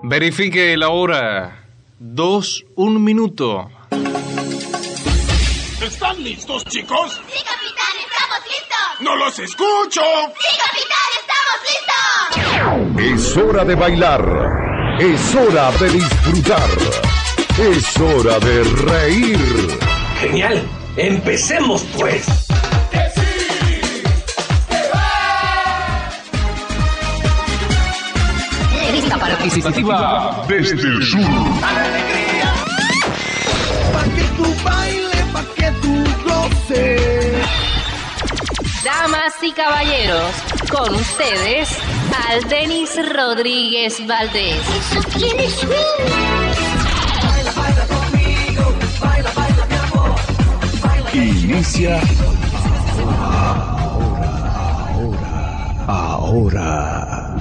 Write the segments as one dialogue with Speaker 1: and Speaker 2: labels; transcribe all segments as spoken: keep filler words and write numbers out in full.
Speaker 1: Verifique la hora. Dos, un minuto.
Speaker 2: ¿Están listos, chicos?
Speaker 3: ¡Sí, capitán! ¡Estamos listos!
Speaker 2: ¡No los escucho!
Speaker 3: ¡Sí, capitán! ¡Estamos listos!
Speaker 4: Es hora de bailar. Es hora de disfrutar. Es hora de reír.
Speaker 5: Genial. Empecemos, pues.
Speaker 6: Lista participativa
Speaker 4: desde el sur.
Speaker 2: ¡Alegría! Pa' que tú bailes, pa' que tú goces.
Speaker 6: Damas y caballeros, con ustedes, Aldenis Rodríguez Valdés.
Speaker 3: ¡Eso tiene swing!
Speaker 2: Baila, baila conmigo. Baila, baila, mi amor. Baila.
Speaker 4: Inicia ahora, ahora, ahora.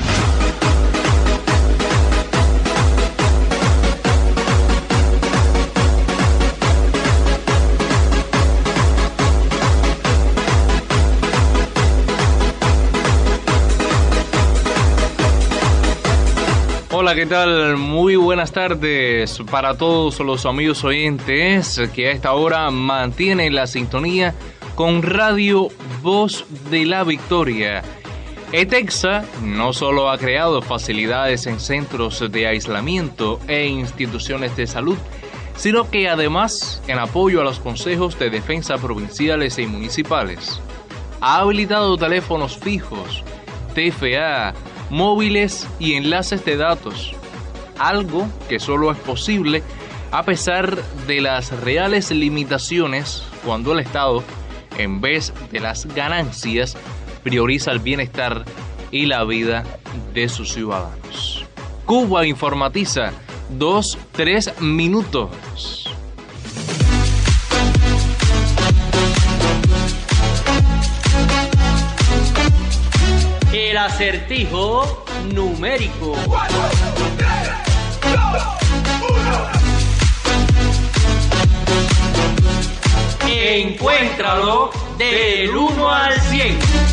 Speaker 1: Hola, ¿qué tal? Muy buenas tardes para todos los amigos oyentes que a esta hora mantienen la sintonía con Radio Voz de la Victoria. ETEXA no solo ha creado facilidades en centros de aislamiento e instituciones de salud, sino que además, en apoyo a los consejos de defensa provinciales y municipales, ha habilitado teléfonos fijos, T F A, móviles y enlaces de datos, algo que solo es posible a pesar de las reales limitaciones cuando el Estado, en vez de las ganancias, prioriza el bienestar y la vida de sus ciudadanos. Cuba informatiza, dos, tres minutos.
Speaker 7: El acertijo numérico.
Speaker 2: cuatro, tres, dos, uno.
Speaker 7: Encuéntralo del uno al cien.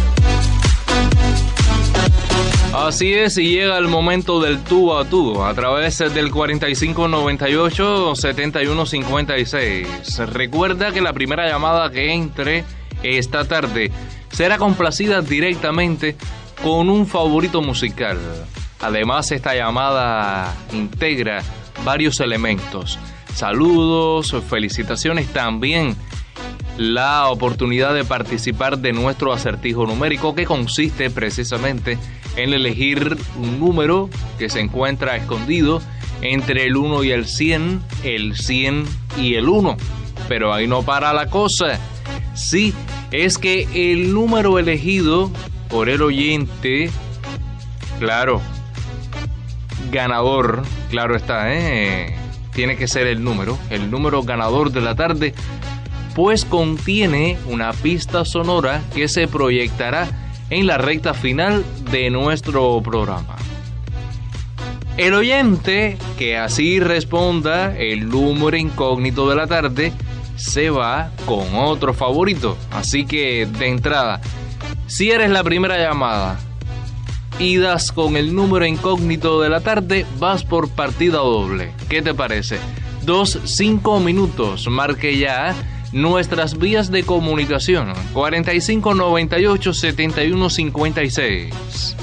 Speaker 1: Así es, y llega el momento del tú a tú a través del cuarenta y cinco noventa y ocho setenta y uno cincuenta y seis. Recuerda que la primera llamada que entre esta tarde será complacida directamente con un favorito musical. Además, esta llamada integra varios elementos: saludos, felicitaciones, también la oportunidad de participar de nuestro acertijo numérico, que consiste precisamente en elegir un número que se encuentra escondido entre el uno y el cien, el cien y el uno. Pero ahí no para la cosa. Sí, es que el número elegido por el oyente, claro, ganador, claro está, ¿eh? Tiene que ser el número, el número ganador de la tarde, pues contiene una pista sonora que se proyectará en la recta final de nuestro programa. El oyente que así responda el número incógnito de la tarde se va con otro favorito. Así que, de entrada, si eres la primera llamada y das con el número incógnito de la tarde, vas por partida doble. ¿Qué te parece? Dos, cinco minutos. Marque ya nuestras vías de comunicación. cuarenta y cinco noventa y ocho setenta y uno cincuenta y seis.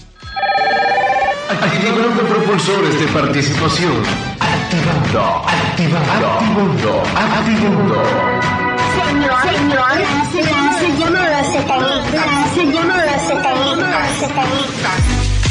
Speaker 4: Activando propulsores de participación. Activando, activando, activando, activando.
Speaker 3: Señor, señor, se, se llama a los satanistas, se llama a los satanistas, satanistas.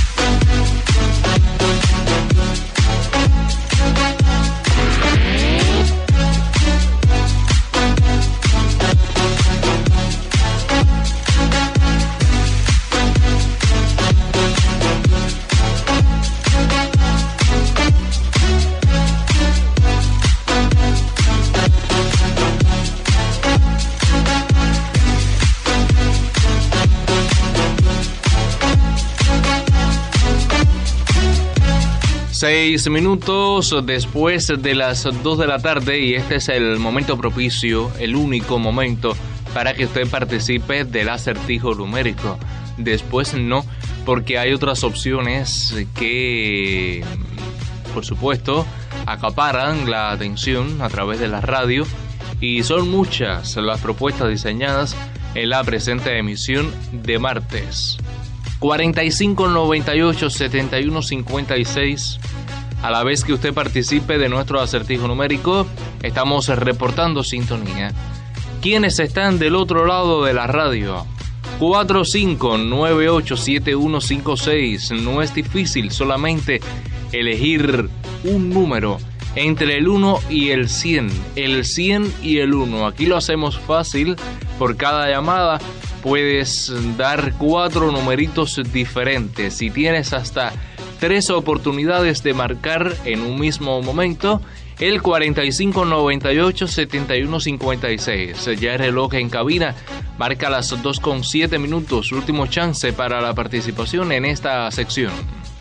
Speaker 1: Seis minutos después de las dos de la tarde, y este es el momento propicio, el único momento para que usted participe del acertijo numérico. Después no, porque hay otras opciones que por supuesto, acaparan la atención a través de la radio y son muchas las propuestas diseñadas en la presente emisión de martes. cuarenta y cinco noventa y ocho setenta y uno cincuenta y seis. A la vez que usted participe de nuestro acertijo numérico, estamos reportando sintonía. ¿Quiénes están del otro lado de la radio? cuatro cinco nueve ocho siete uno cinco seis. No es difícil, solamente elegir un número entre el uno y el cien. El cien y el uno. Aquí lo hacemos fácil. Por cada llamada puedes dar cuatro numeritos diferentes. Si tienes hasta tres oportunidades de marcar en un mismo momento, el cuarenta y cinco noventa y ocho setenta y uno cincuenta y seis. Ya el reloj en cabina marca las dos con siete minutos. Último chance para la participación en esta sección.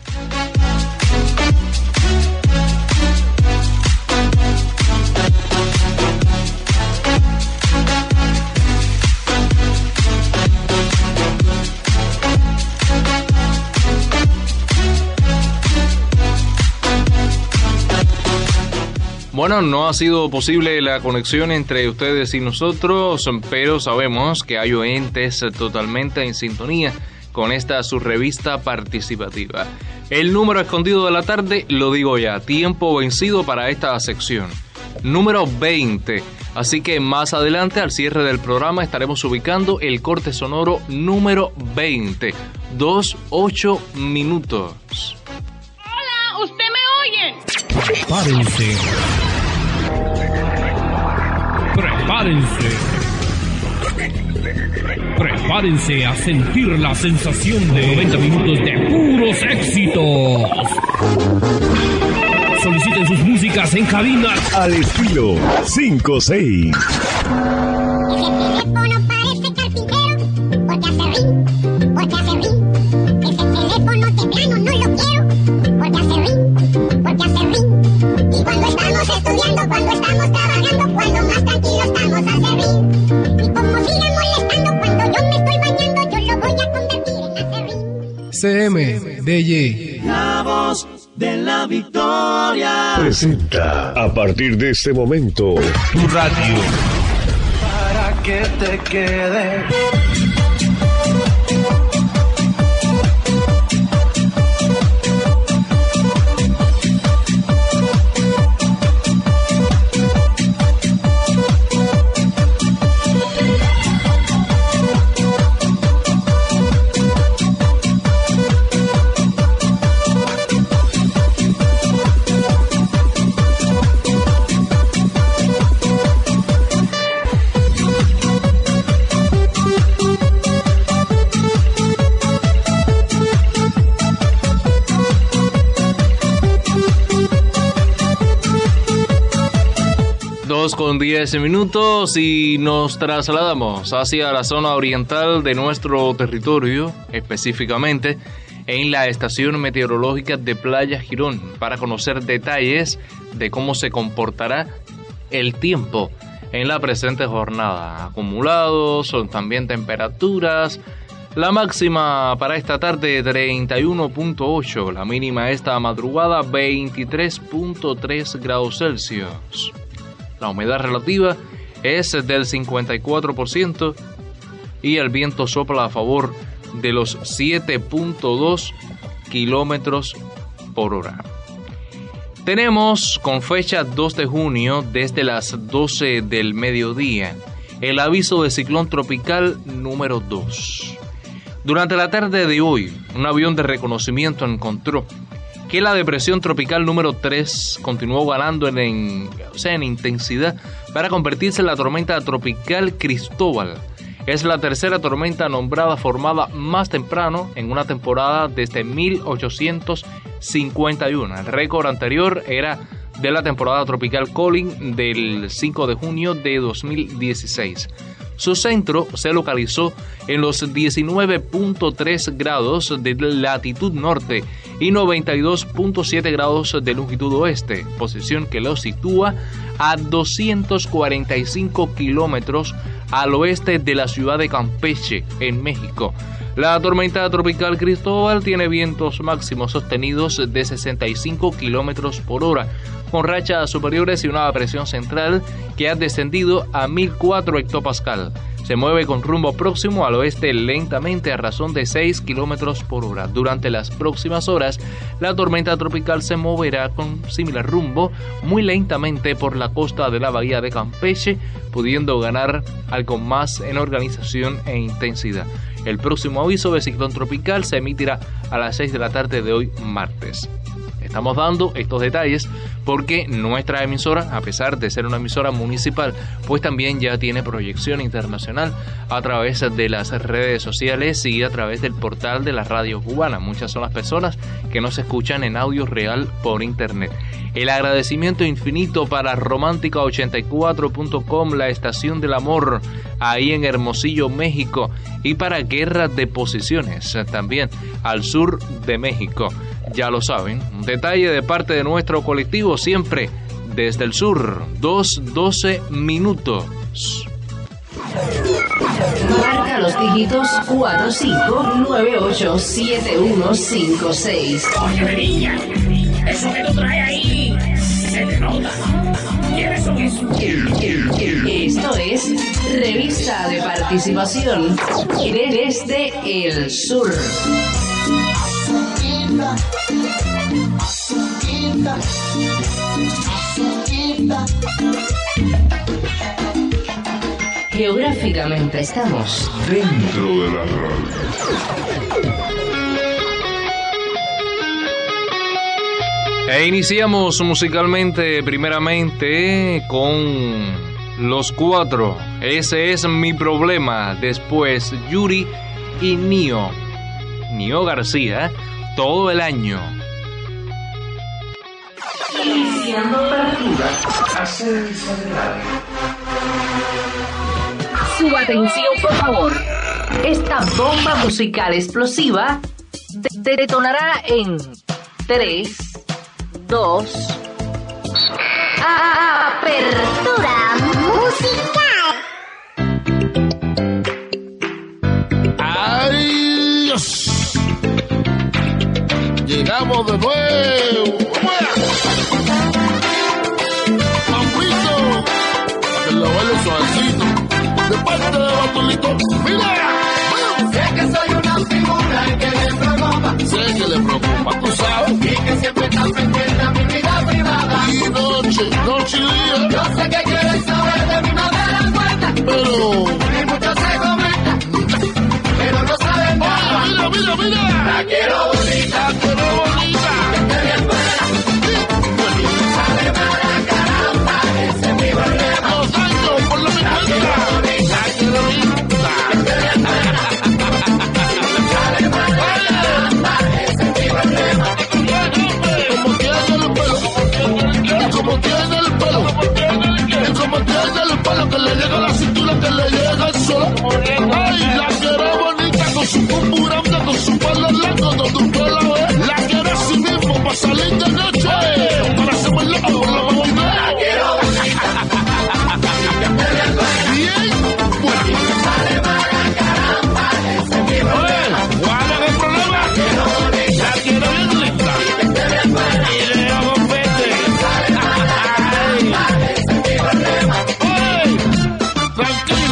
Speaker 1: Bueno, no ha sido posible la conexión entre ustedes y nosotros, pero sabemos que hay oyentes totalmente en sintonía con esta su revista participativa. El número escondido de la tarde, lo digo ya, tiempo vencido para esta sección. Número veinte. Así que más adelante, al cierre del programa, estaremos ubicando el corte sonoro número veinte. Dos, ocho minutos.
Speaker 8: Hola, ¿usted me oye?
Speaker 9: Prepárense. Prepárense. Prepárense a sentir la sensación de noventa minutos de puros éxitos. Soliciten sus músicas en cabina
Speaker 4: al estilo cinco seis.
Speaker 9: C M D J.
Speaker 2: La voz de la victoria
Speaker 4: Presenta a partir de este momento
Speaker 9: Tu radio.
Speaker 2: para que te quede.
Speaker 1: Con diez minutos y nos trasladamos hacia la zona oriental de nuestro territorio, específicamente en la estación meteorológica de Playa Girón, para conocer detalles de cómo se comportará el tiempo en la presente jornada. Acumulados, son también temperaturas. La máxima para esta tarde treinta y uno punto ocho, la mínima esta madrugada veintitrés punto tres grados Celsius. La humedad relativa es del cincuenta y cuatro por ciento y el viento sopla a favor de los siete punto dos kilómetros por hora. Tenemos con fecha dos de junio desde las doce del mediodía el aviso de ciclón tropical número dos. Durante la tarde de hoy, un avión de reconocimiento encontró que la depresión tropical número tres continuó ganando en, en, o sea, en intensidad para convertirse en la tormenta tropical Cristóbal. Es la tercera tormenta nombrada formada más temprano en una temporada desde mil ochocientos cincuenta y uno. El récord anterior era de la temporada tropical Colin del cinco de junio de dos mil dieciséis. Su centro se localizó en los diecinueve punto tres grados de latitud norte y noventa y dos punto siete grados de longitud oeste, posición que lo sitúa a doscientos cuarenta y cinco kilómetros al oeste de la ciudad de Campeche, en México. La tormenta tropical Cristóbal tiene vientos máximos sostenidos de sesenta y cinco kilómetros por hora, con rachas superiores y una presión central que ha descendido a mil cuatro hectopascal. Se mueve con rumbo próximo al oeste lentamente a razón de seis kilómetros por hora. Durante las próximas horas, la tormenta tropical se moverá con similar rumbo muy lentamente por la costa de la bahía de Campeche, pudiendo ganar algo más en organización e intensidad. El próximo aviso de ciclón tropical se emitirá a las seis de la tarde de hoy, martes. Estamos dando estos detalles porque nuestra emisora, a pesar de ser una emisora municipal, pues también ya tiene proyección internacional a través de las redes sociales y a través del portal de la radio cubana. Muchas son las personas que nos escuchan en audio real por internet. El agradecimiento infinito para romántica ochenta y cuatro punto com, la estación del amor, ahí en Hermosillo, México, y para Guerra de Posiciones, también al sur de México. Ya lo saben, un detalle de parte de nuestro colectivo, siempre desde el sur, dos doce minutos.
Speaker 6: Marca los dígitos cuatro cinco nueve ocho siete uno cinco seis.
Speaker 7: Oye, niña, eso que tú traes ahí se te nota. ¿Quiénes son esos?
Speaker 6: Esto es Revista de Participación desde el sur. Geográficamente estamos
Speaker 4: dentro de la radio.
Speaker 1: E iniciamos musicalmente primeramente con Los Cuatro. Ese es mi problema. Después Yuri y Nio. Nio García, todo el año.
Speaker 6: Iniciando partida.
Speaker 5: Ascenso de radio.
Speaker 6: Su atención, por favor. Esta bomba musical explosiva de- detonará en tres, dos,
Speaker 3: Apertura musical.
Speaker 10: ¡Ay, Dios! Llegamos de nuevo. Mambito, para que lo baile suavecito. De parte de Bartolito, mira.
Speaker 2: Sé que soy una figura que le preocupa.
Speaker 10: Sé que le preocupa, tú sabes.
Speaker 2: Y que siempre está pendiente a mi vida privada.
Speaker 10: Y noche, noche y día.
Speaker 2: Yo sé que quieren saber de mí, no me dan cuenta.
Speaker 10: Pero,
Speaker 2: Y mucho se comenta, pero no saben nada.
Speaker 10: mira, mira, mira.
Speaker 2: La quiero bonita,
Speaker 10: La quiero bonita.
Speaker 2: que esté bien buena. Y sale mala, caramba, ese es mi problema.
Speaker 10: Los años, por lo menos. La quiero bonita. La quiero bonita.
Speaker 2: Sale mala, caramba, ese es mi problema.
Speaker 10: Como tiene el pelo, como tiene el pelo, y como tiene el pelo que le llega a la cintura, que le llega al sol. Ay, la quiero bonita con su pum grande, con su pelo largo, donde usted la ve. La quiero así mismo para salir de noche, para hacerme loco con la mamá.
Speaker 2: La quiero bonita,
Speaker 10: Bien, bueno.
Speaker 2: sale mala, caramba, ese es mi problema.
Speaker 10: ¿Cuál es el problema? La quiero bien linda. Y le hago pete. Ay, tranquilo.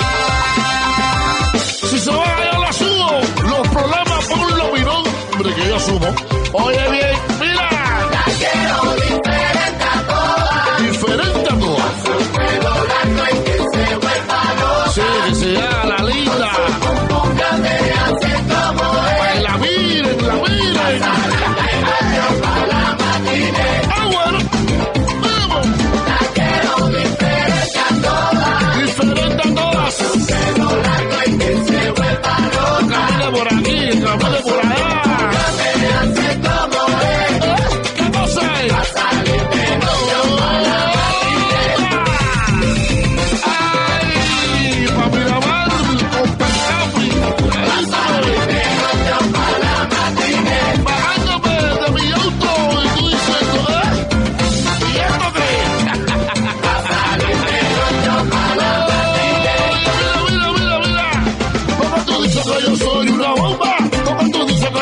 Speaker 10: Si se va a yo la subo. Los problemas ponlo mi nombre que yo asumo. Oye bien, mira.
Speaker 2: La quiero diferente a todas.
Speaker 10: Diferente a todas.
Speaker 2: Su pelo blanco y que se vuelva loca.
Speaker 10: Sí, que se haga la linda.
Speaker 2: Un grande hace como es.
Speaker 10: Para que la miren, la miren.
Speaker 2: Para la matine.
Speaker 10: Ah, bueno. Vamos.
Speaker 2: La quiero diferente a todas.
Speaker 10: Diferente a todas.
Speaker 2: Pelo blanco y que se vuelva loca.
Speaker 10: Camine por aquí, camine por allá.
Speaker 2: Grande hace como es.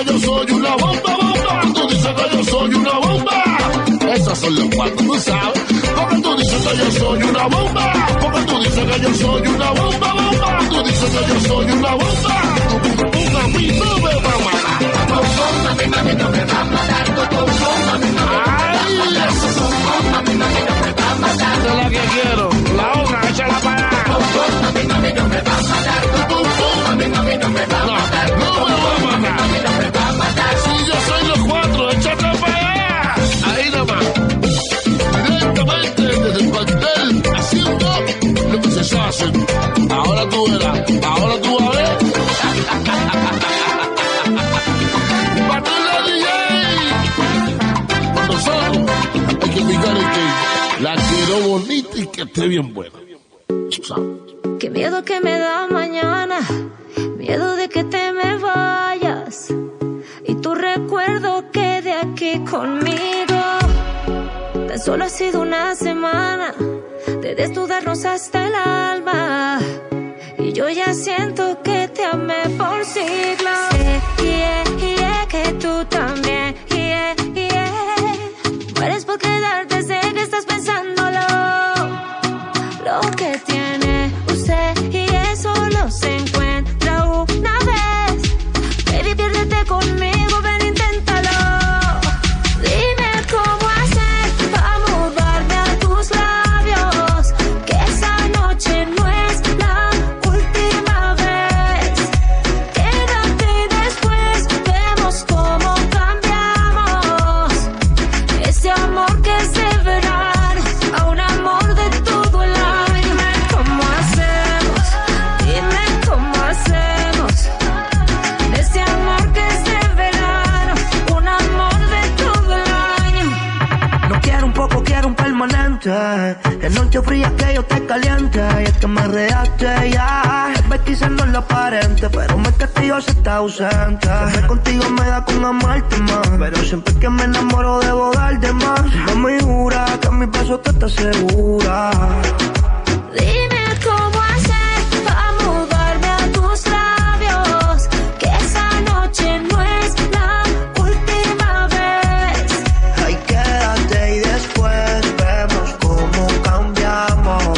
Speaker 10: que yo soy una bomba, bomba. Tú dices que yo soy una bomba. Esos son los cuatro, tú sabes. Porque tú dices que yo soy una bomba. Porque tú dices que yo soy una bomba, bomba. Tú dices que yo soy una bomba. Un amigo me va a matar.
Speaker 2: Mami, mami, no me va a matar. Mami, mami, mami, mami, no me va a matar.
Speaker 10: Esa es la que quiero. La otra, échala para allá.
Speaker 2: Mami, mami, no me va a matar. Mami, mami, no me va a matar.
Speaker 10: No me va a matar.
Speaker 2: Mami, no me va a matar.
Speaker 10: Si yo soy los cuatro, échate para allá. Ahí nomás. Directamente desde el cuartel, haciendo lo que se hace. Ahora tú verás. Ahora tú vas a ver. Patrulla D J. Con nosotros hay que picar el que la quiero bonita y que esté bien buena. Tú sabes.
Speaker 11: Qué miedo que me da mañana, miedo de que te me vayas y tu recuerdo quede aquí conmigo. Tan solo ha sido una semana de desnudarnos hasta el alma y yo ya siento que te amé por siglos. Sé, yeah, yeah, que tú también, yeah, yeah. Mueres por quedarte, sé que estás pensándolo, lo que tiene usted y eso lo se encuentra una vez. Baby, piérdete conmigo, ven, inténtalo. Dime cómo hacer para mudarme a tus labios, que esa noche no es la última vez. Quédate y después vemos cómo cambiamos ese amor que es de verano a un amor de todo el año. ¿Cómo hacemos? Dime cómo hacemos ese amor que es de verano, un amor de todo el año.
Speaker 12: No quiero un poco, quiero un permanente. En noche fría que yo te caliente y es que me reaste ya. Tal vez quizás no es lo aparente, pero mi castigo se está ausente. Siempre contigo me da con amarte más, pero siempre que me enamoro debo dar de más. No me jura que mi paso te está segura.
Speaker 11: Dime cómo hacer para mudarme a tus labios, que esa noche no es la última vez.
Speaker 12: Ay, quédate y después vemos cómo cambiamos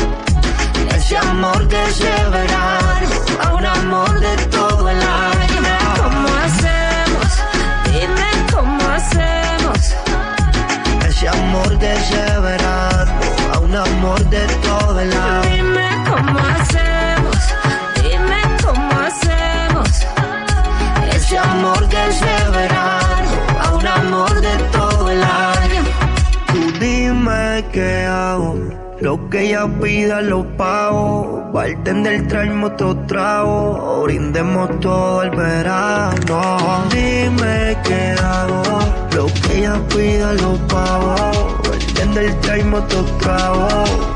Speaker 11: Ese amor que es de verano a un amor de todo el año. ¿Cómo hacemos? Dime cómo hacemos
Speaker 12: ese amor de ese verano a un amor de todo el año.
Speaker 11: Dime cómo hacemos, dime cómo hacemos ese amor que es de verano a un amor de todo el año.
Speaker 12: Tú dime qué hago, lo que ella pida lo pago. Bartender, traerme otro trago, brindemos todo el verano. Dime qué hago, lo que ella pida lo pago. Bartender, traerme otro trago.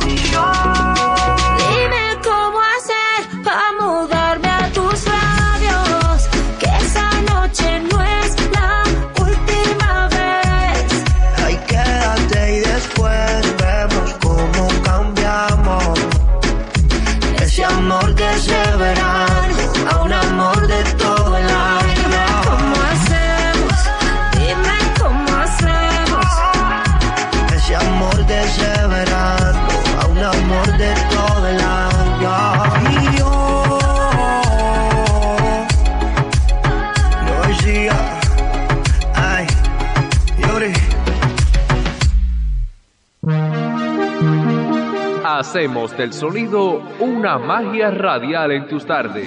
Speaker 11: Dime cómo hacer para mudarme a tus labios, que esa noche no es la última vez.
Speaker 12: Ay, quédate y después vemos cómo cambiamos
Speaker 11: Ese amor que es de verano a un amor de todo el año. ¿Cómo hacemos? Dime cómo hacemos
Speaker 12: ese amor de ese verano a un amor de todo el año. Y yo, yo decía, ay, Yuri.
Speaker 1: Hacemos del sonido una magia radial en tus tardes.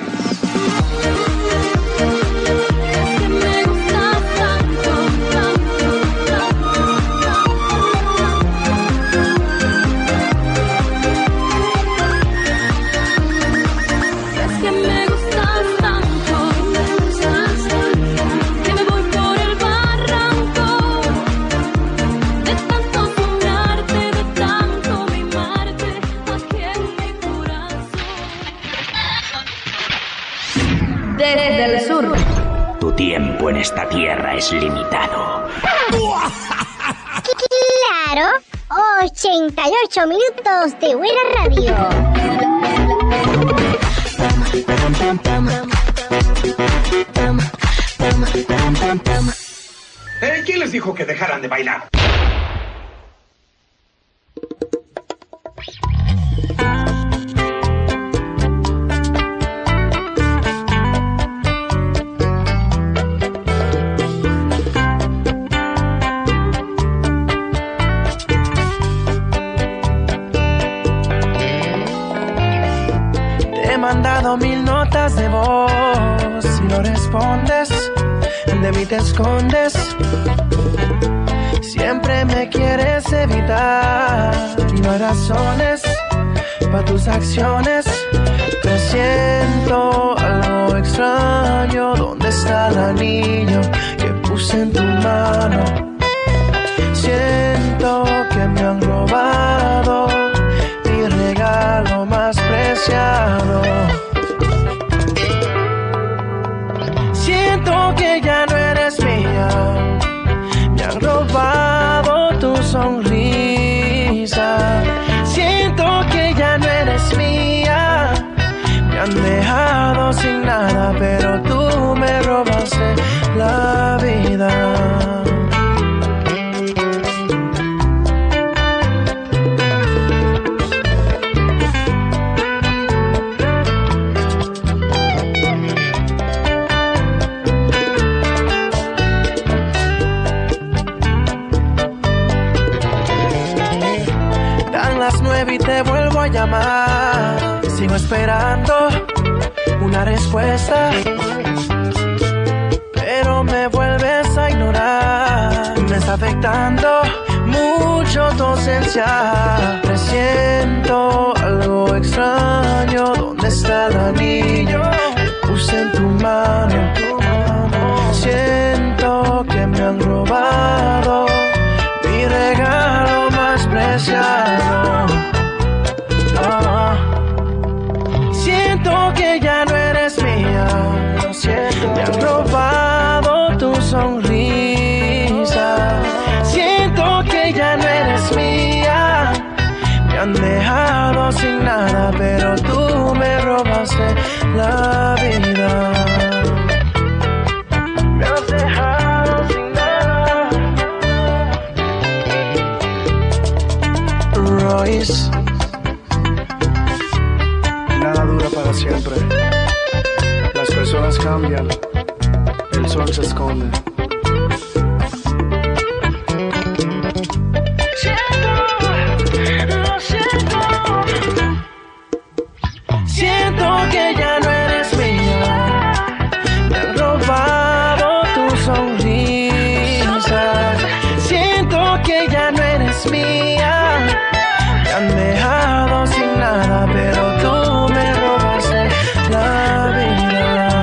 Speaker 6: Desde el sur.
Speaker 7: Tu tiempo en esta tierra es limitado.
Speaker 3: Claro, ochenta y ocho minutos de buena radio.
Speaker 5: dijo que dejaran de bailar.
Speaker 12: He mandado mil notas de voz y no respondes, de mí te escondes. Siempre me quieres evitar y no hay razones para tus acciones. Pero siento algo extraño. ¿Dónde está el anillo que puse en tu mano? Siento que me han robado mi regalo más preciado. Siento que ya no eres mía. Me han robado tu sonrisa. Siento que ya no eres mía. Me han dejado sin nada, pero tú me robaste la vida. Y te vuelvo a llamar. Sigo esperando una respuesta, pero me vuelves a ignorar. Me está afectando mucho tu ausencia. Presiento algo extraño. ¿Dónde está el anillo que puse en tu mano? Siento que me han robado mi regalo más preciado. Oh, siento que ya no eres mía. Lo siento. Me han robado tu sonrisa. Siento que ya no eres mía. Me han dejado sin nada, pero tú me robaste la vida. Me has dejado sin nada. Royce. Nada dura para siempre. Las personas cambian. El sol se esconde. Siento, lo siento. Siento que ya no eres mía. Me han robado tu sonrisa. Siento que ya no eres mía. Me han dejado sin nada, pero tú me robaste la vida.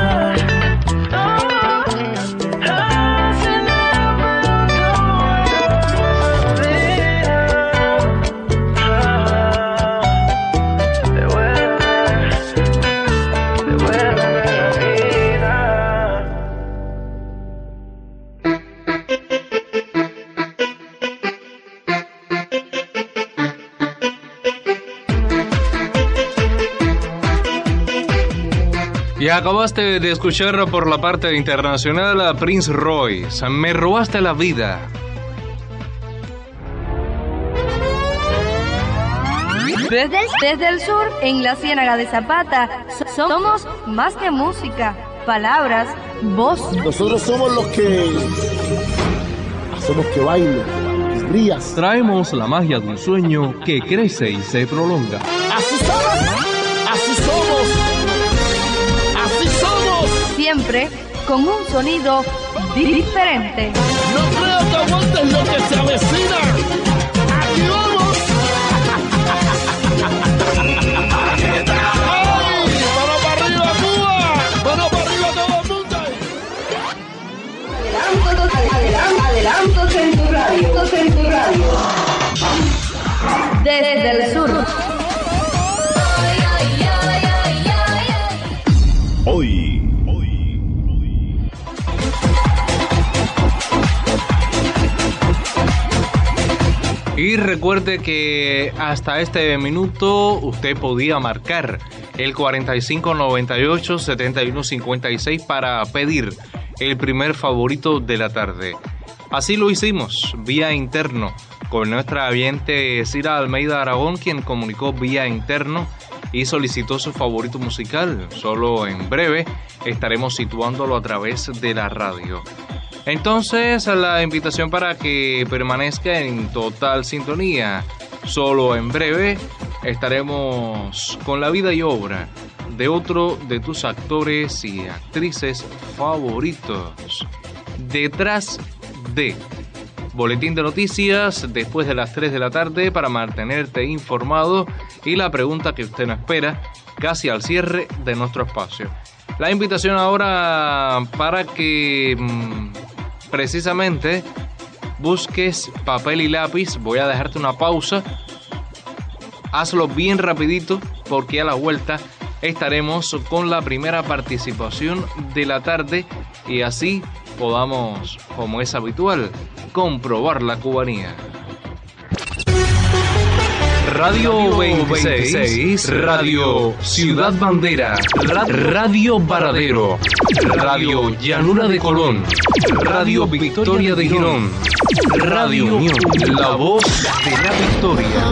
Speaker 1: Y acabaste de escuchar por la parte internacional a Prince Royce, Me robaste la vida.
Speaker 13: Desde, desde el sur, en la Ciénaga de Zapata, so- somos más que música, palabras, voz.
Speaker 10: Nosotros somos los que hacemos que baile, que rías.
Speaker 9: Traemos la magia de un sueño que crece y se prolonga.
Speaker 10: Así somos, así somos.
Speaker 13: Siempre con un sonido diferente.
Speaker 10: No creo que aguantes lo que se avecina. ¡Aquí vamos! ¡Ay! ¡Mano para arriba, Cuba! ¡Mano para arriba, todo el mundo!
Speaker 6: Adelantos, adelantos en tu radio. En tu radio.
Speaker 13: Desde el sur.
Speaker 4: Hoy.
Speaker 1: Y recuerde que hasta este minuto usted podía marcar el cuarenta y cinco noventa y ocho setenta y uno cincuenta y seis para pedir el primer favorito de la tarde. Así lo hicimos, vía interno, con nuestra oyente Cira Almeida Aragón, quien comunicó vía interno y solicitó su favorito musical. Solo en breve estaremos situándolo a través de la radio. Entonces, la invitación para que permanezca en total sintonía. Solo en breve estaremos con la vida y obra de otro de tus actores y actrices favoritos. Detrás de Boletín de Noticias después de las tres de la tarde para mantenerte informado y la pregunta que usted no espera casi al cierre de nuestro espacio. La invitación ahora para que mmm, precisamente busques papel y lápiz. Voy a dejarte una pausa. Hazlo bien rapidito porque a la vuelta estaremos con la primera participación de la tarde y así podamos, como es habitual, comprobar la cubanía. Radio veintiséis, Radio Ciudad Bandera, Radio Varadero, Radio Llanura de Colón, Radio Victoria de Girón, Radio Unión, la voz de la victoria.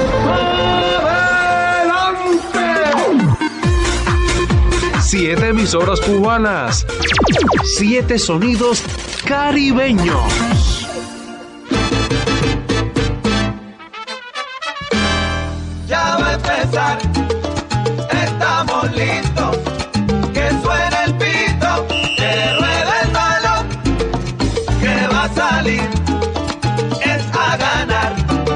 Speaker 1: Siete emisoras cubanas, siete sonidos caribeños.
Speaker 2: Ya va a empezar, estamos listos, que suene el pito, que ruede el balón, que va a salir, es a ganar.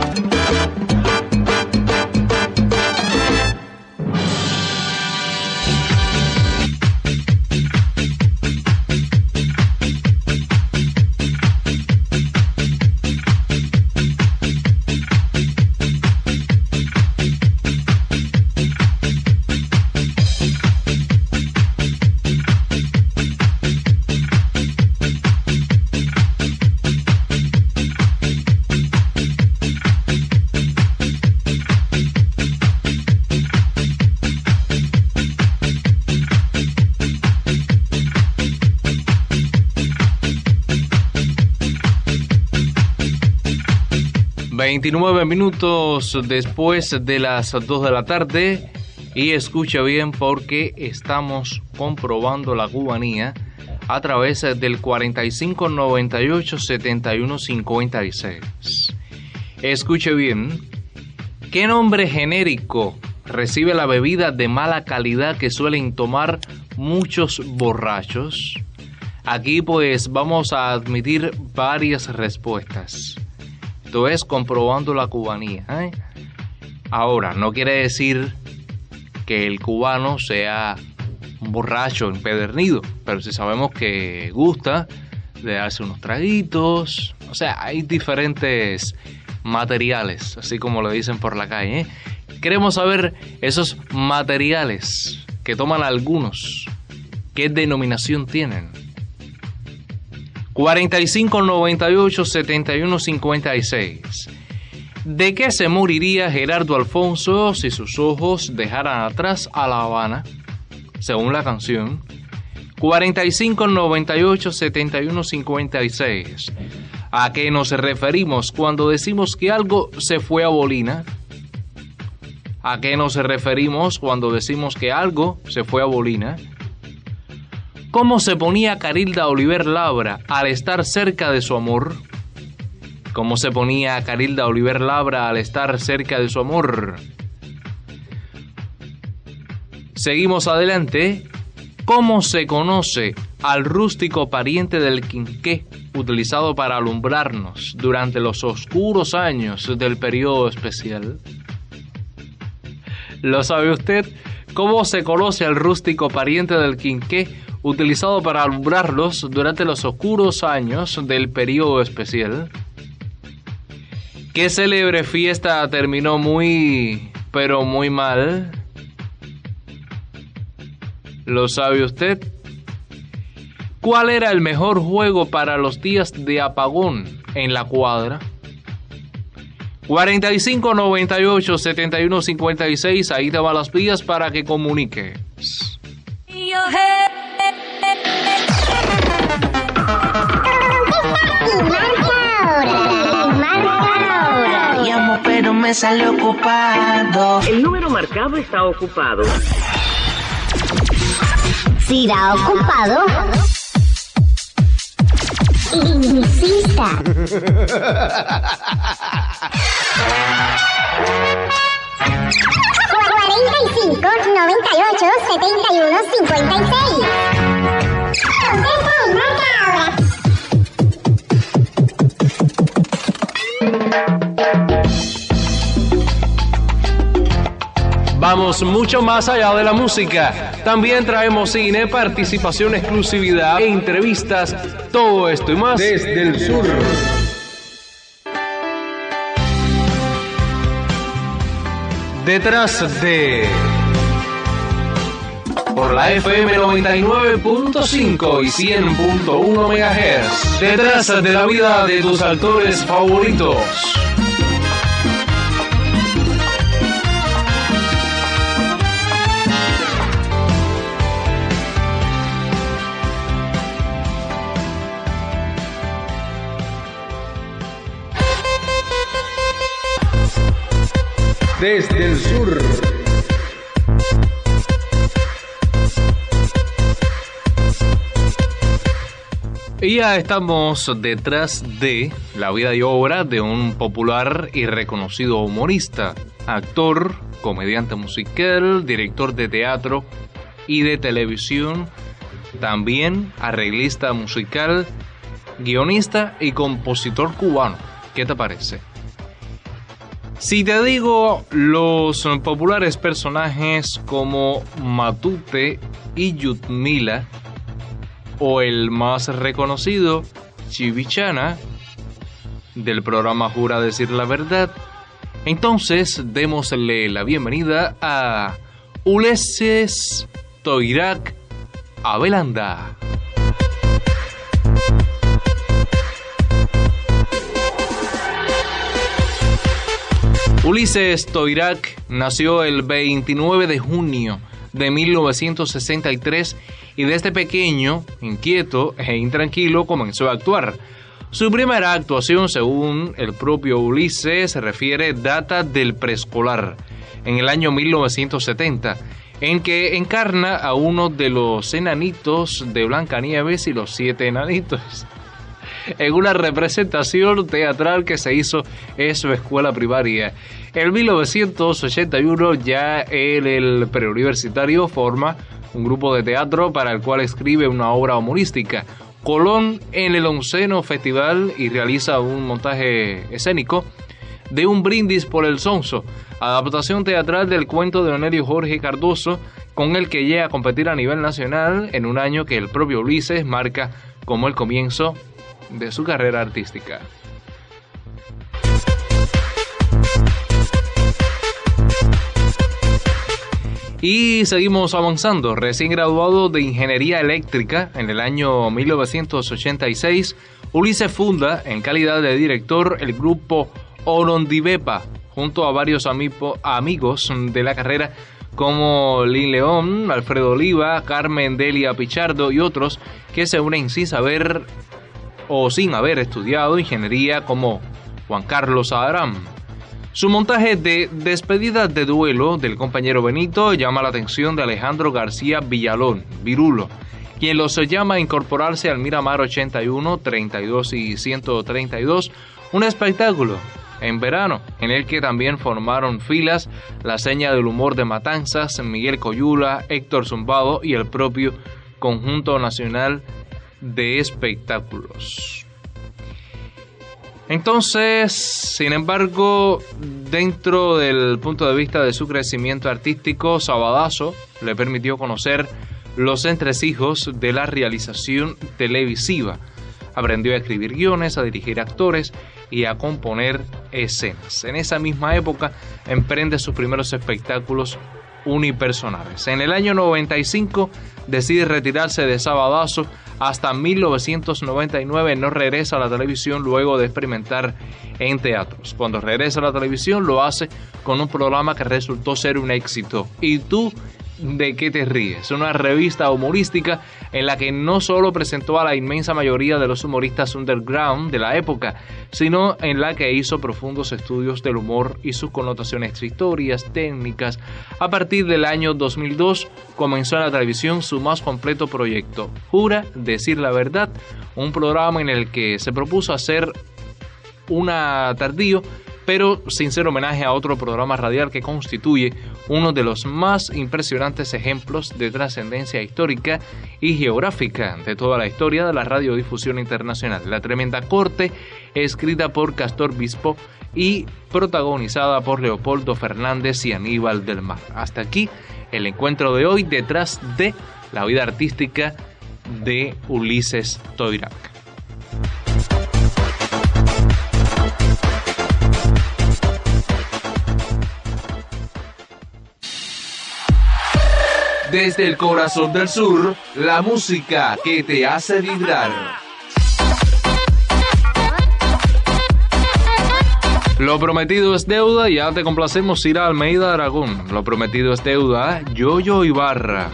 Speaker 1: veintinueve minutos después de las dos de la tarde y escucha bien porque estamos comprobando la cubanía a través del cuarenta y cinco noventa y ocho setenta y uno cincuenta y seis. Escuche bien, ¿qué nombre genérico recibe la bebida de mala calidad que suelen tomar muchos borrachos? Aquí pues vamos a admitir varias respuestas. Esto es comprobando la cubanía, ¿eh? Ahora, no quiere decir que el cubano sea un borracho empedernido, pero si sabemos que gusta de darse unos traguitos, o sea, hay diferentes materiales, así como lo dicen por la calle, ¿eh? Queremos saber esos materiales que toman algunos, ¿qué denominación tienen? cuarenta y cinco noventa y ocho setenta y uno cincuenta y seis. ¿De qué se moriría Gerardo Alfonso si sus ojos dejaran atrás a La Habana? Según la canción. cuarenta y cinco noventa y ocho setenta y uno cincuenta y seis. ¿A qué nos referimos cuando decimos que algo se fue a bolina? ¿A qué nos referimos cuando decimos que algo se fue a bolina? ¿Cómo se ponía Carilda Oliver Labra al estar cerca de su amor? ¿Cómo se ponía Carilda Oliver Labra al estar cerca de su amor? Seguimos adelante. ¿Cómo se conoce al rústico pariente del quinqué utilizado para alumbrarnos durante los oscuros años del periodo especial? ¿Lo sabe usted? ¿Cómo se conoce al rústico pariente del quinqué utilizado para alumbrarlos durante los oscuros años del periodo especial? ¿Qué célebre fiesta terminó muy, pero muy mal? ¿Lo sabe usted? ¿Cuál era el mejor juego para los días de apagón en la cuadra? cuarenta y cinco noventa y ocho setenta y uno cincuenta y seis, ahí te van las vías para que comuniques.
Speaker 14: me sale ocupado.
Speaker 15: El número marcado está ocupado.
Speaker 3: Si da ocupado, insista. cuarenta y cinco, noventa y ocho, setenta y uno, cincuenta y seis. Contesta y marca ahora.
Speaker 1: Vamos mucho más allá de la música. También traemos cine, participación, exclusividad e entrevistas. Todo esto y más
Speaker 4: desde el sur.
Speaker 1: Detrás de... Por la F M noventa y nueve punto cinco y cien punto uno megahertz. Detrás de la vida de tus actores favoritos.
Speaker 4: Desde el sur.
Speaker 1: Y ya estamos detrás de la vida y obra de un popular y reconocido humorista, actor, comediante musical, director de teatro y de televisión, también arreglista musical, guionista y compositor cubano. ¿Qué te parece? Si te digo los populares personajes como Matute y Yudmila, o el más reconocido Chivichana del programa Jura Decir la Verdad, entonces démosle la bienvenida a Ulises Toirac Abelanda. Ulises Toirac nació el veintinueve de junio de mil novecientos sesenta y tres y desde pequeño, inquieto e intranquilo, comenzó a actuar. Su primera actuación, según el propio Ulises, se refiere, data del preescolar, en el año mil novecientos setenta, en que encarna a uno de los enanitos de Blancanieves y los siete enanitos, en una representación teatral que se hizo en su escuela primaria. En mil novecientos ochenta y uno, ya en el preuniversitario, forma un grupo de teatro para el cual escribe una obra humorística, Colón, en el onceno festival, y realiza un montaje escénico de Un brindis por el sonso, adaptación teatral del cuento de Onelio Jorge Cardoso, con el que llega a competir a nivel nacional en un año que el propio Ulises marca como el comienzo de su carrera artística. Y seguimos avanzando. Recién graduado de Ingeniería Eléctrica en el año mil novecientos ochenta y seis, Ulises funda en calidad de director el grupo Orondivepa, junto a varios amipo, amigos de la carrera como Lin León, Alfredo Oliva, Carmen Delia Pichardo y otros que se unen sin saber o sin haber estudiado ingeniería, como Juan Carlos Adram. Su montaje de Despedida de duelo del compañero Benito llama la atención de Alejandro García Villalón, Virulo, quien los llama a incorporarse al Miramar ochenta y uno, treinta y dos y ciento treinta y dos, un espectáculo en verano en el que también formaron filas La Seña del Humor de Matanzas, Miguel Coyula, Héctor Zumbado y el propio Conjunto Nacional de Espectáculos. Entonces, sin embargo, dentro del punto de vista de su crecimiento artístico, Sabadazo le permitió conocer los entresijos de la realización televisiva. Aprendió a escribir guiones, a dirigir actores y a componer escenas. En esa misma época emprende sus primeros espectáculos unipersonales. En el año noventa y cinco decide retirarse de Sabadazo. Hasta mil novecientos noventa y nueve no regresa a la televisión luego de experimentar en teatros. Cuando regresa a la televisión lo hace con un programa que resultó ser un éxito, Y tú ¿De qué te ríes? Una revista humorística en la que no solo presentó a la inmensa mayoría de los humoristas underground de la época, sino en la que hizo profundos estudios del humor y sus connotaciones, historias, técnicas. A partir del año dos mil dos comenzó en la televisión su más completo proyecto, Jura Decir la Verdad, un programa en el que se propuso hacer una tardío pero sincero homenaje a otro programa radial que constituye uno de los más impresionantes ejemplos de trascendencia histórica y geográfica de toda la historia de la radiodifusión internacional. La Tremenda Corte, escrita por Castor Bispo y protagonizada por Leopoldo Fernández y Aníbal del Mar. Hasta aquí el encuentro de hoy detrás de la vida artística de Ulises Toirac.
Speaker 16: Desde el corazón del sur, la música que te hace vibrar.
Speaker 1: Lo prometido es deuda y ya te complacemos, Ira Almeida Aragón. Lo prometido es deuda, Yoyo Ibarra.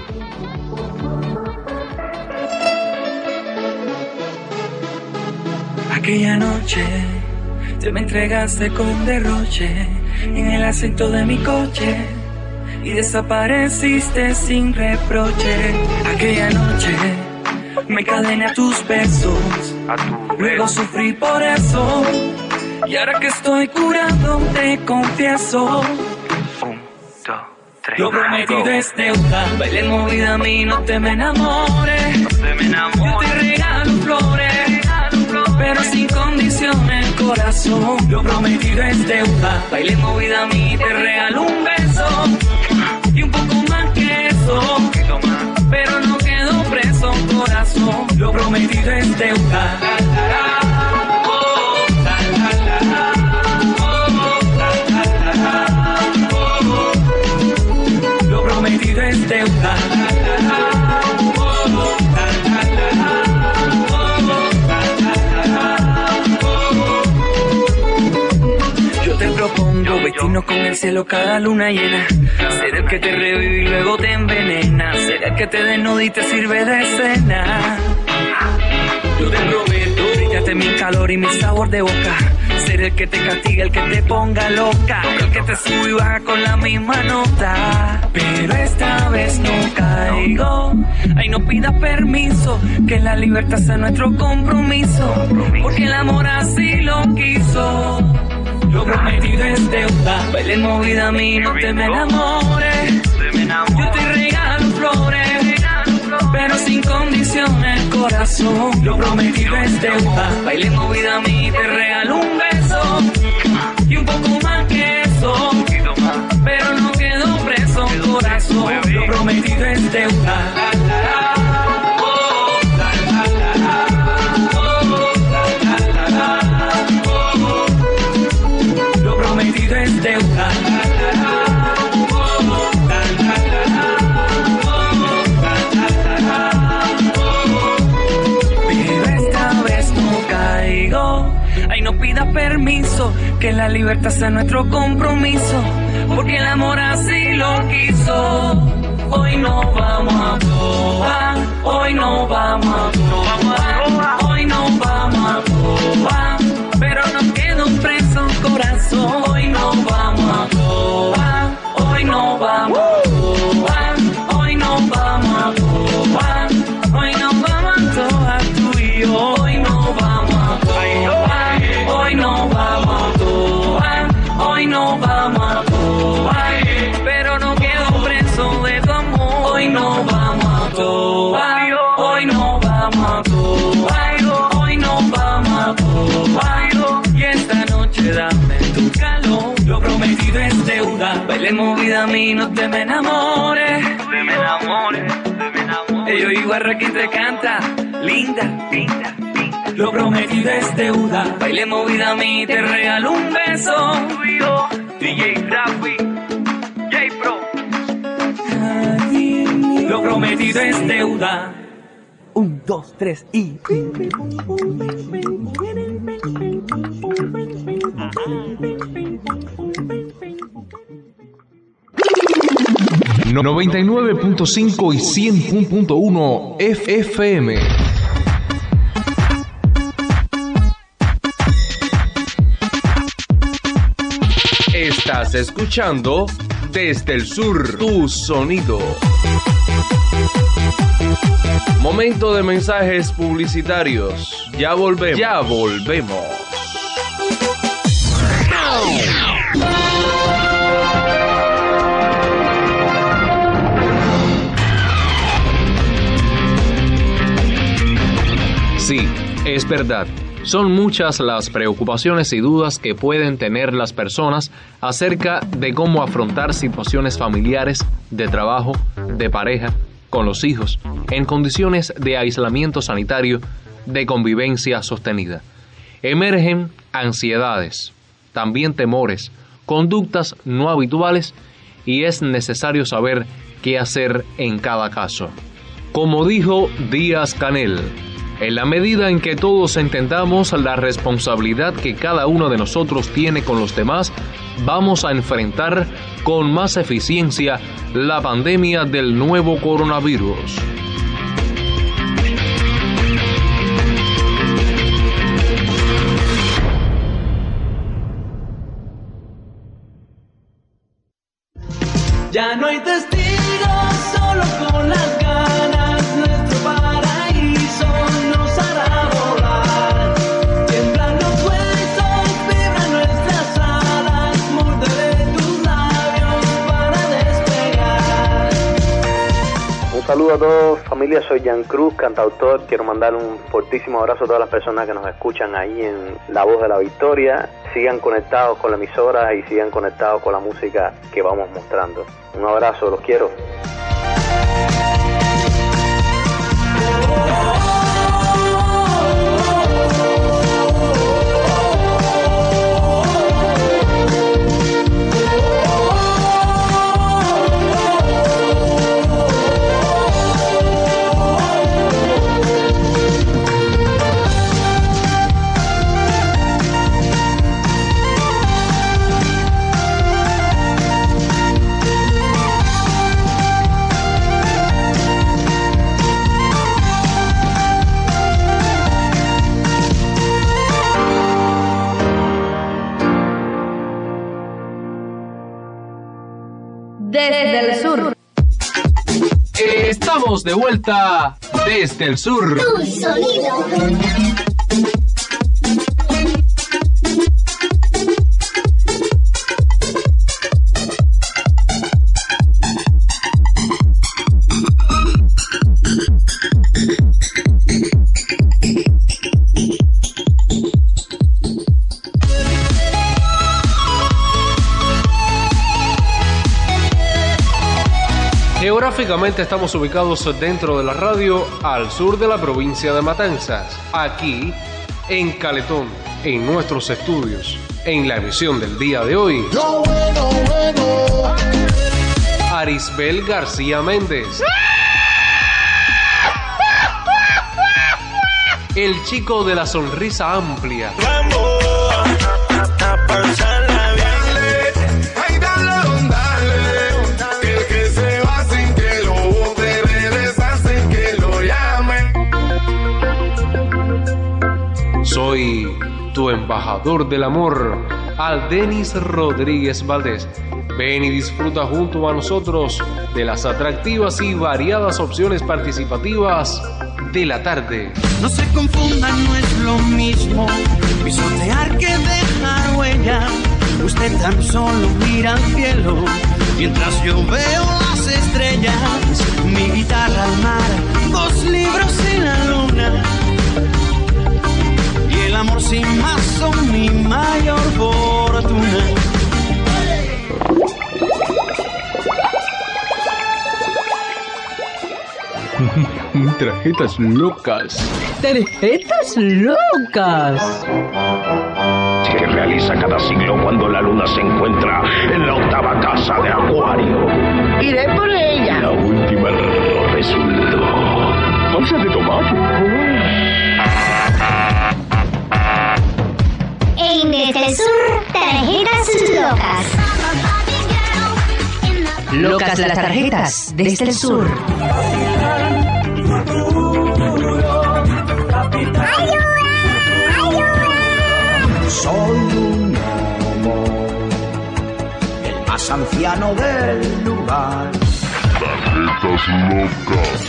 Speaker 17: Aquella noche te me entregaste con derroche en el asiento de mi coche y desapareciste sin reproche. Aquella noche me cadené a tus besos, luego sufrí por eso, y ahora que estoy curado te confieso. Un, dos, tres. Lo prometido es deuda, baile movida a mí, no te me enamores. No te me enamores. Yo te regalo flores, pero sin condiciones, corazón. Lo prometido es deuda, baile movida a mí, te regalo un beso y un poco más que eso, pero no quedo preso, corazón. Lo prometido es deuda. Lo prometido es deuda. Yo te propongo vestirnos con el cielo cada luna llena, ser el que te revive y luego te envenena, ser el que te desnuda y te sirve de cena. Yo te prometo brillarte mi calor y mi sabor de boca, ser el que te castiga, el que te ponga loca, el que te sube y baja con la misma nota. Pero esta vez no caigo, ay, no pidas permiso, que la libertad sea nuestro compromiso, porque el amor así lo quiso. Lo prometido es deuda, baile movida a mí, no te me enamores. Yo te regalo flores, pero sin condiciones, corazón. Lo prometido es deuda, baile movida a mí, te regalo un beso y un poco más que eso, pero no quedo preso, corazón. Lo prometido es deuda. Lo prometido es deuda. Pero esta vez no caigo, ay, no pidas permiso, que la libertad sea nuestro compromiso, porque el amor así lo quiso. Hoy no vamos a probar, hoy no vamos a probar, hoy no vamos a probar, pero no quedo preso, corazón. Hoy no vamos a probar, hoy no vamos a probar, hoy no vamos a probar, hoy no vamos a probar tú y yo. Hoy no vamos a probar, hoy no vamos a probar, hoy no vamos a probar, pero no quedo preso de tu amor. Hoy no vamos a probar, hoy no vamos a probar, hoy no vamos a probar, y esta noche dame tu calor. Lo prometido es deuda, baile movida a mí, no te me enamores. No te me enamores, no te me enamores. Yo Ibarra quien te canta, linda, linda, linda. Lo prometido es deuda, baile movida a mí, te regalo un beso. D J Rafi, J Pro. Lo prometido es deuda. Un, dos, tres y...
Speaker 1: noventa y nueve punto cinco y cien punto uno F M. Estás escuchando Desde el Sur, tu sonido. Momento de mensajes publicitarios. Ya volvemos. Ya volvemos. Sí, es verdad. Son muchas las preocupaciones y dudas que pueden tener las personas acerca de cómo afrontar situaciones familiares, de trabajo, de pareja, con los hijos, en condiciones de aislamiento sanitario, de convivencia sostenida. Emergen ansiedades, también temores, conductas no habituales y es necesario saber qué hacer en cada caso. Como dijo Díaz-Canel, en la medida en que todos entendamos la responsabilidad que cada uno de nosotros tiene con los demás, vamos a enfrentar con más eficiencia la pandemia del nuevo coronavirus.
Speaker 2: Ya no hay testigos, solo con las ganas, nuestro paraíso nos hará volar. Tiemblan los huesos, vibran nuestras alas, morderé tus labios para despegar.
Speaker 18: Un saludo a todos, familia, soy Jan Cruz, cantautor. Quiero mandar un fortísimo abrazo a todas las personas que nos escuchan ahí en La Voz de la Victoria. Sigan conectados con la emisora y sigan conectados con la música que vamos mostrando. Un abrazo, los quiero.
Speaker 13: Desde el Sur.
Speaker 1: Estamos de vuelta desde el sur.
Speaker 3: Tu sonido.
Speaker 1: Geográficamente estamos ubicados dentro de la radio al sur de la provincia de Matanzas, aquí en Caletón, en nuestros estudios, en la emisión del día de hoy.
Speaker 10: Yo, bueno, bueno.
Speaker 1: Arisbel García Méndez. El chico de la sonrisa amplia.
Speaker 2: Vamos a pasarla bien. Ay, dale, dale. El que se va sin que lo bote, regresa sin que lo llame.
Speaker 1: Soy tu embajador del amor, Aldenis Rodríguez Valdés. Ven y disfruta junto a nosotros de las atractivas y variadas opciones participativas de la tarde.
Speaker 2: No se confundan, no es lo mismo pisotear que dejar huella. Usted tan solo mira al cielo mientras yo veo las estrellas. Mi guitarra al mar, dos libros en la luna y el amor sin más son mi mayor fortuna.
Speaker 1: Tarjetas locas.
Speaker 19: Tarjetas locas.
Speaker 20: Que realiza cada siglo cuando la luna se encuentra en la octava casa de Acuario.
Speaker 19: Iré por ella.
Speaker 20: La última resultó. Salsa de tomate.
Speaker 3: En Desde el Sur, tarjetas locas.
Speaker 6: Locas las tarjetas desde el sur.
Speaker 12: Soy un gnomo, el más anciano del lugar.
Speaker 10: Tarjetas locas.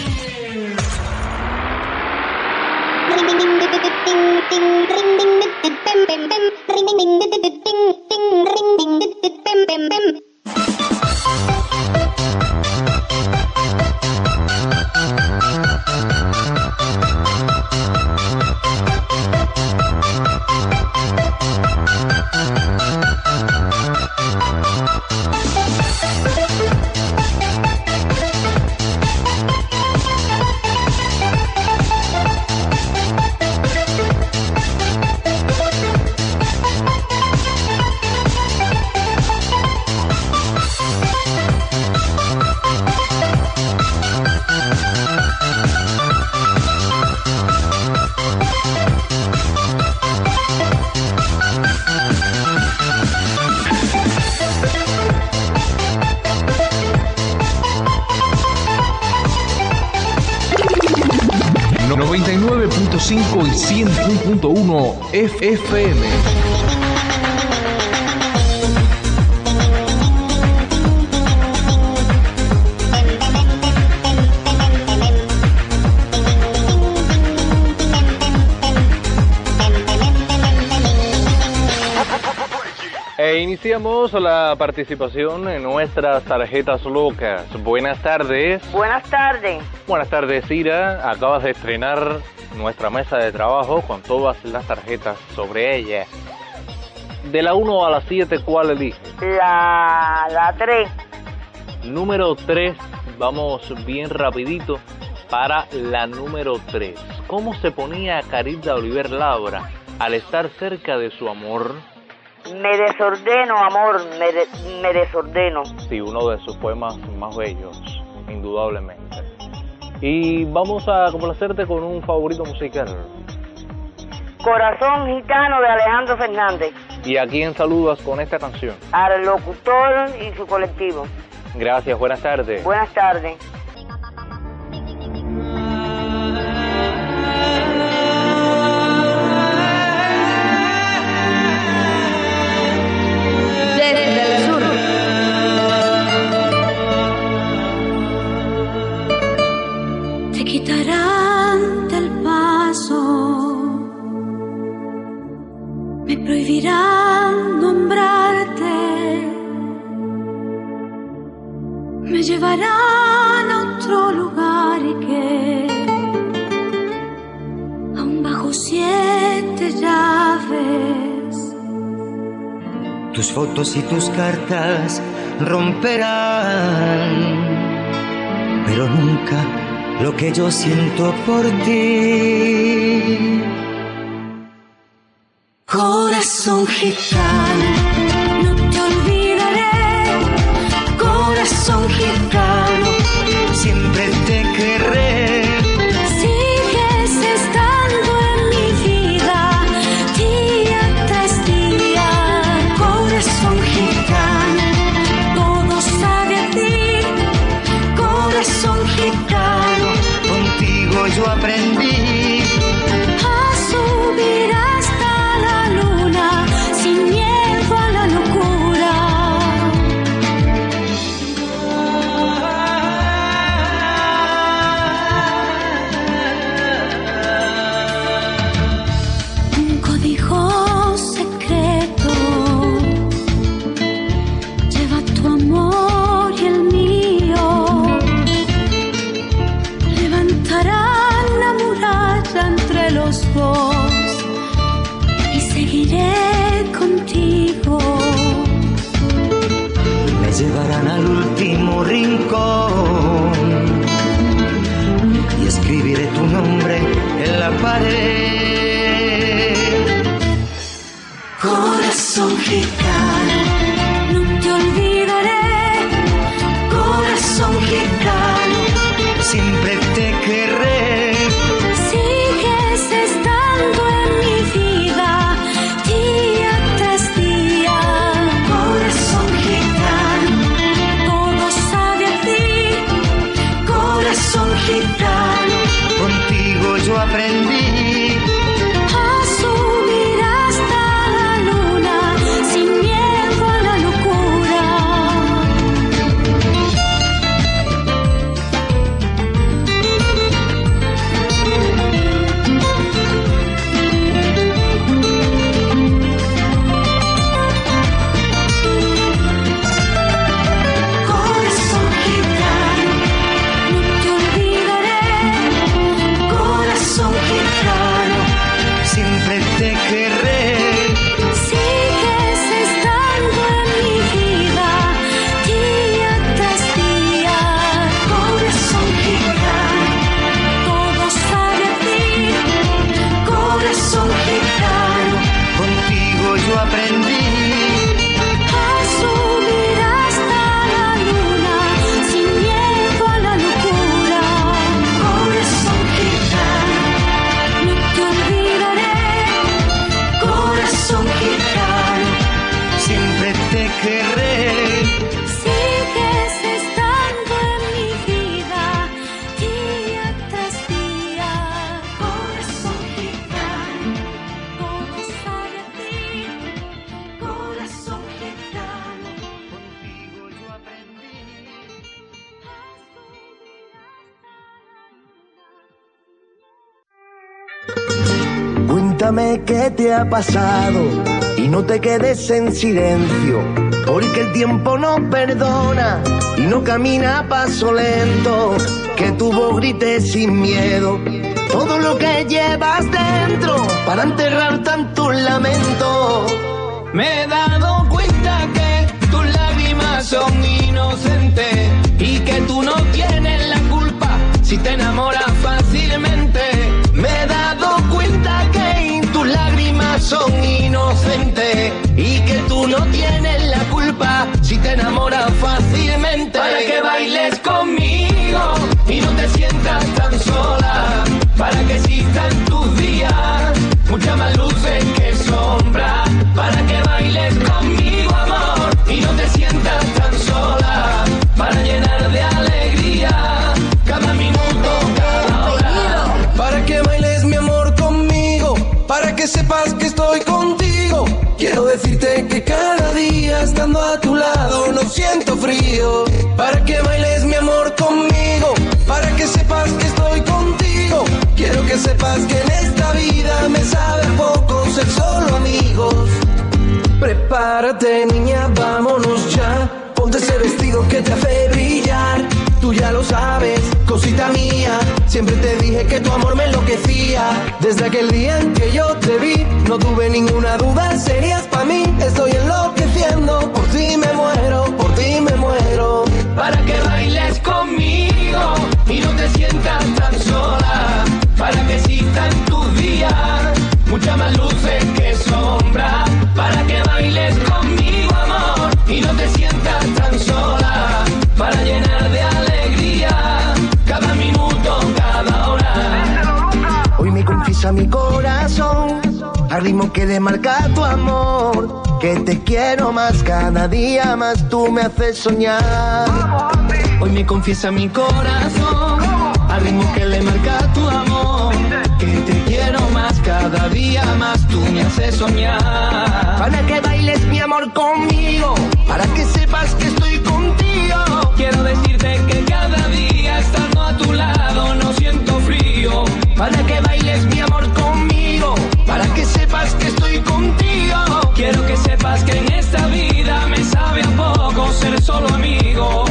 Speaker 1: noventa y nueve punto cinco y cien punto uno F M. E iniciamos la participación en nuestras tarjetas locas. Buenas tardes.
Speaker 21: Buenas tardes.
Speaker 1: Buenas tardes, Ira. Acabas de estrenar nuestra mesa de trabajo con todas las tarjetas sobre ella. De la uno a la siete, ¿cuál eliges?
Speaker 21: La, la tres.
Speaker 1: Número tres. Vamos bien rapidito para la número tres. ¿Cómo se ponía Carilda Oliver Labra al estar cerca de su amor?
Speaker 21: Me desordeno, amor, me, de, me desordeno.
Speaker 1: Sí, uno de sus poemas más bellos, indudablemente. Y vamos a complacerte con un favorito musical.
Speaker 21: Corazón Gitano de Alejandro Fernández.
Speaker 1: ¿Y a quién saludas con esta canción?
Speaker 21: Al locutor y su colectivo.
Speaker 1: Gracias, buenas tardes.
Speaker 21: Buenas tardes.
Speaker 11: Quitarán del paso, me prohibirán nombrarte, me llevarán a otro lugar y que aún bajo siete llaves
Speaker 12: tus fotos y tus cartas romperán, pero nunca lo que yo siento por ti.
Speaker 11: Corazón gitano, no te olvidaré. Corazón gitano,
Speaker 12: siempre te querré.
Speaker 11: Sigues estando en mi vida, día tras día. Corazón gitano, todo sabe a ti. Corazón gitano,
Speaker 12: contigo yo aprendí
Speaker 11: a subir hasta la luna sin miedo a la locura. Un código secreto lleva tu amor y el mío. Levantarán la muralla entre los dos y seguiré contigo.
Speaker 12: Me llevarán al último rincón y escribiré tu nombre en la pared.
Speaker 11: Corazón gitano, no te olvidaré. Corazón gitano,
Speaker 12: siempre te querré.
Speaker 11: Sigues estando en mi vida, día tras día. Corazón gitano, todo sabe
Speaker 12: yo aprendí
Speaker 11: a subir hasta la luna sin miedo a la locura. Corazón gitano, no te olvidaré. Corazón gitano,
Speaker 12: siempre te querré.
Speaker 11: sigues estando en mi vida día tras día. Corazón gitano, todo sabe a ti. Corazón gitano,
Speaker 12: Contigo yo aprendí
Speaker 11: a subir hasta la luna sin miedo a la locura. Corazón gitano, no te olvidaré. Corazón gitano,
Speaker 12: siempre te querré.
Speaker 11: sigues estando en mi vida día tras día. Corazón gitano, todo sabe a ti. Corazón gitano,
Speaker 12: Contigo yo aprendí. Cuéntame qué te ha pasado y no te quedes en silencio, porque el tiempo no perdona y no camina a paso lento. Que tu voz grite sin miedo todo lo que llevas dentro para enterrar tantos lamentos.
Speaker 8: Me he dado cuenta que tus lágrimas son inocentes y que tú no tienes la culpa si te enamoras fácilmente. Me he dado cuenta que tus lágrimas son inocentes y que tú no tienes la culpa si te enamoras fácilmente. Para que bailes conmigo y no te sientas tan sola, para que existan tus días muchas más luces que sombras. Para que bailes conmigo, amor, y no te sientas tan sola, para llenar de alegría cada minuto, cada hora.
Speaker 22: Para que bailes mi amor conmigo, para que sepas que estoy contigo. Quiero decirte que cada día estando a tu lado no siento frío. Para que bailes mi amor conmigo, para que sepas que estoy contigo. Quiero que sepas que en esta vida me sabe a poco ser solo amigos. Prepárate, niña, vámonos ya. Ponte ese vestido que te hace brillar. Tú ya lo sabes, cosita mía. Siempre te dije que tu amor me enloquecía. Desde aquel día en que yo te vi, no tuve ninguna duda, serías pa' mí. Estoy enloqueciendo, por ti me muero, por ti me muero.
Speaker 8: Para que bailes conmigo y no te sientas tan sola, para que existan tus días muchas más luces que sombras. Para que bailes conmigo, amor, y no te sientas tan sola, para llenar de alegría cada minuto, cada hora.
Speaker 12: Hoy me confiesa mi corazón al ritmo que le marca tu amor, que te quiero más, cada día más tú me haces soñar.
Speaker 8: Hoy me confiesa mi corazón al ritmo que le marca tu amor, que te quiero más, cada día más tú me haces soñar.
Speaker 12: Para que bailes mi amor conmigo, para que sepas que estoy contigo.
Speaker 8: Quiero decirte que cada día estando a tu lado no siento frío.
Speaker 12: Para que bailes mi amor conmigo, para que sepas que estoy contigo.
Speaker 8: Quiero que sepas que en esta vida me sabe a poco ser solo amigo.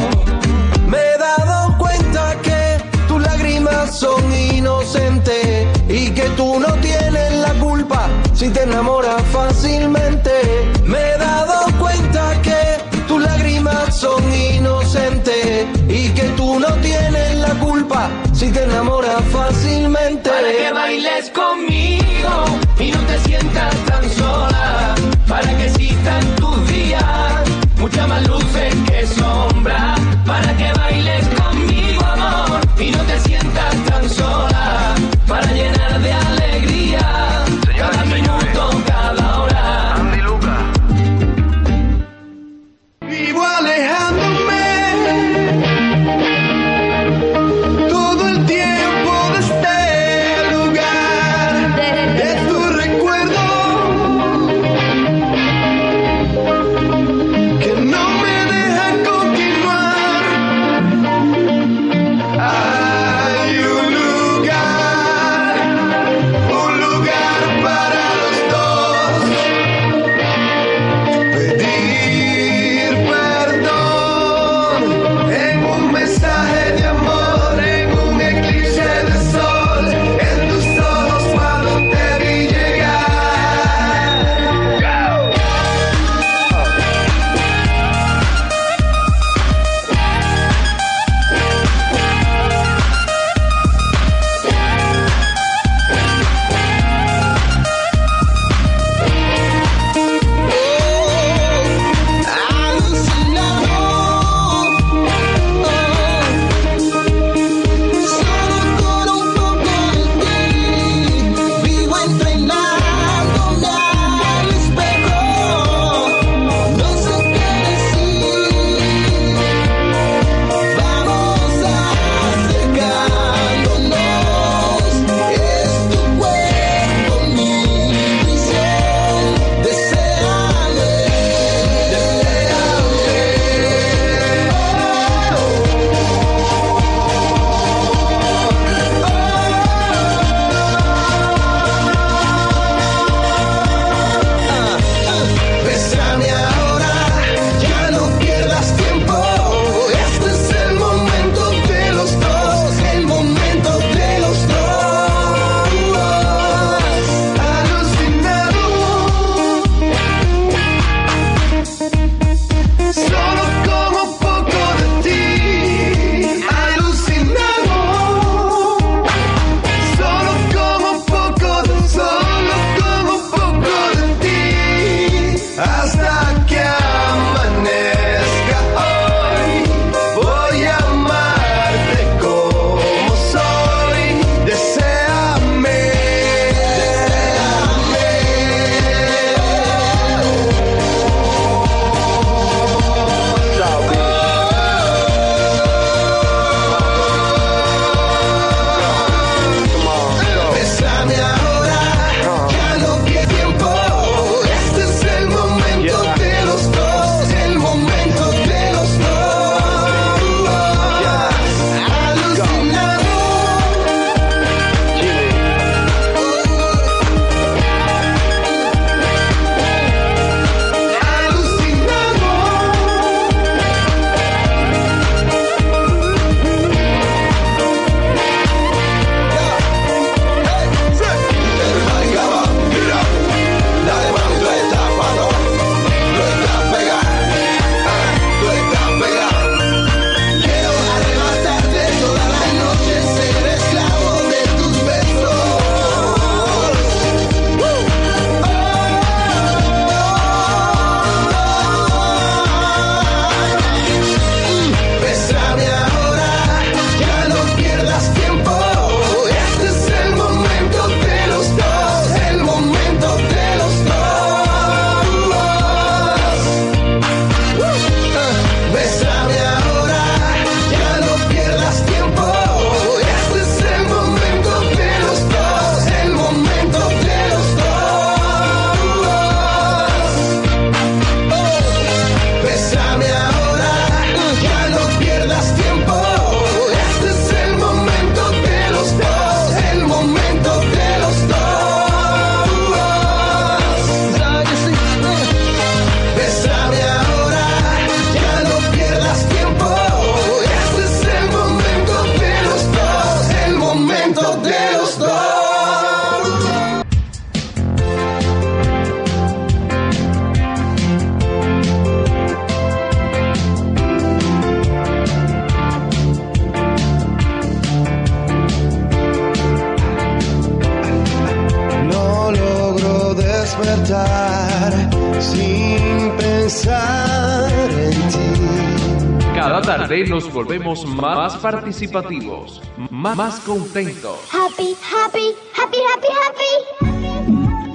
Speaker 22: Me he dado cuenta que tus lágrimas son inocentes y que tú no tienes la culpa si te enamoras fácilmente. Me he dado cuenta que tus lágrimas son inocentes y que tú no tienes la culpa si te enamoras fácilmente.
Speaker 8: Para que bailes conmigo y no te sientas tan sola, para que existan tus días muchas más luces que sombras. Para que bailes conmigo, amor, y no te sientas tan sola, para llenar de alegría cada minuto, cada hora.
Speaker 2: Andy Luca.
Speaker 22: Vivo alejándome todo el tiempo de este lugar. pasar sin pensar en ti.
Speaker 16: Cada tarde nos volvemos más participativos, más, más contentos.
Speaker 3: Happy, happy, happy, happy, happy.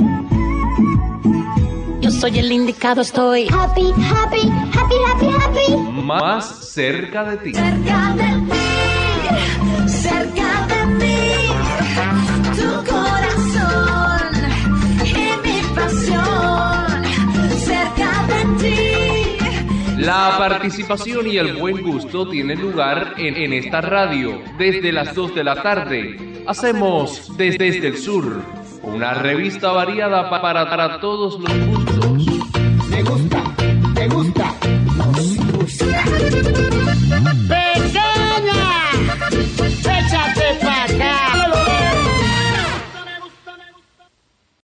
Speaker 3: Yo soy el indicado, estoy happy, happy, happy, happy, happy.
Speaker 16: Más cerca de ti.
Speaker 3: Cerca de mí, cerca de mí, tu corazón y mi pasión, cerca de ti.
Speaker 16: La participación y el buen gusto tienen lugar en, en esta radio desde las dos de la tarde. Hacemos Desde, desde el Sur, una revista variada para, para todos los gustos.
Speaker 2: Me gusta.